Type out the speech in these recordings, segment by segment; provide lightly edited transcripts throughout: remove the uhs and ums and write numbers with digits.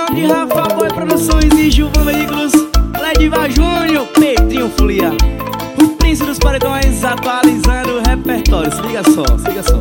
de Rafa Boy Produções e Gilvan Veículos, Ledivar Júnior, Pedrinho Folia, o príncipe dos paredões, atualizando o repertório. Se liga só, se liga só.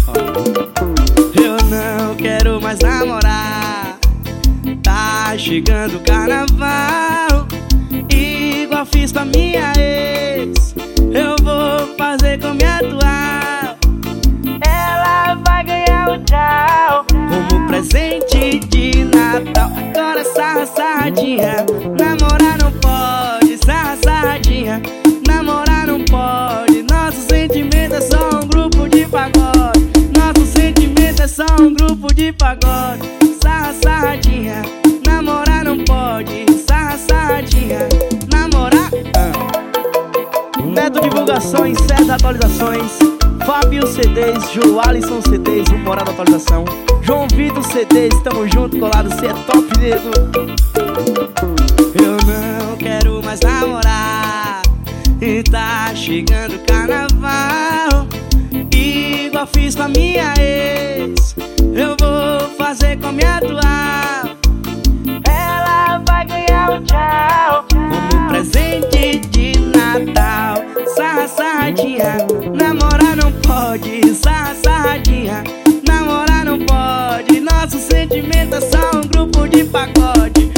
Eu não quero mais namorar, tá chegando o carnaval, igual fiz com a minha ex, eu vou fazer com minha atual. Ela vai ganhar um tchau como presente de Natal. Agora sarradinha, namorar não pode, sarradinha, namorar não pode. Nosso sentimento é só um grupo de pagode, nosso sentimento é só um grupo de pagode. Sarradinha, namorar não pode, sarradinha, namorar. Neto Divulgações, César Atualizações, Fábio CDs, João Alisson CDs, o Morado Atualização, João Vitor CDs, tamo junto, colado, cê é top, nego. Eu não quero mais namorar, e tá chegando o carnaval, igual fiz com a minha ex, eu vou fazer com a minha atual. Ela vai ganhar um tchau como presente de Natal. Sarradinha, namorar não pode, sarradinha, namorar não pode. Nosso sentimento é só um grupo de pagode,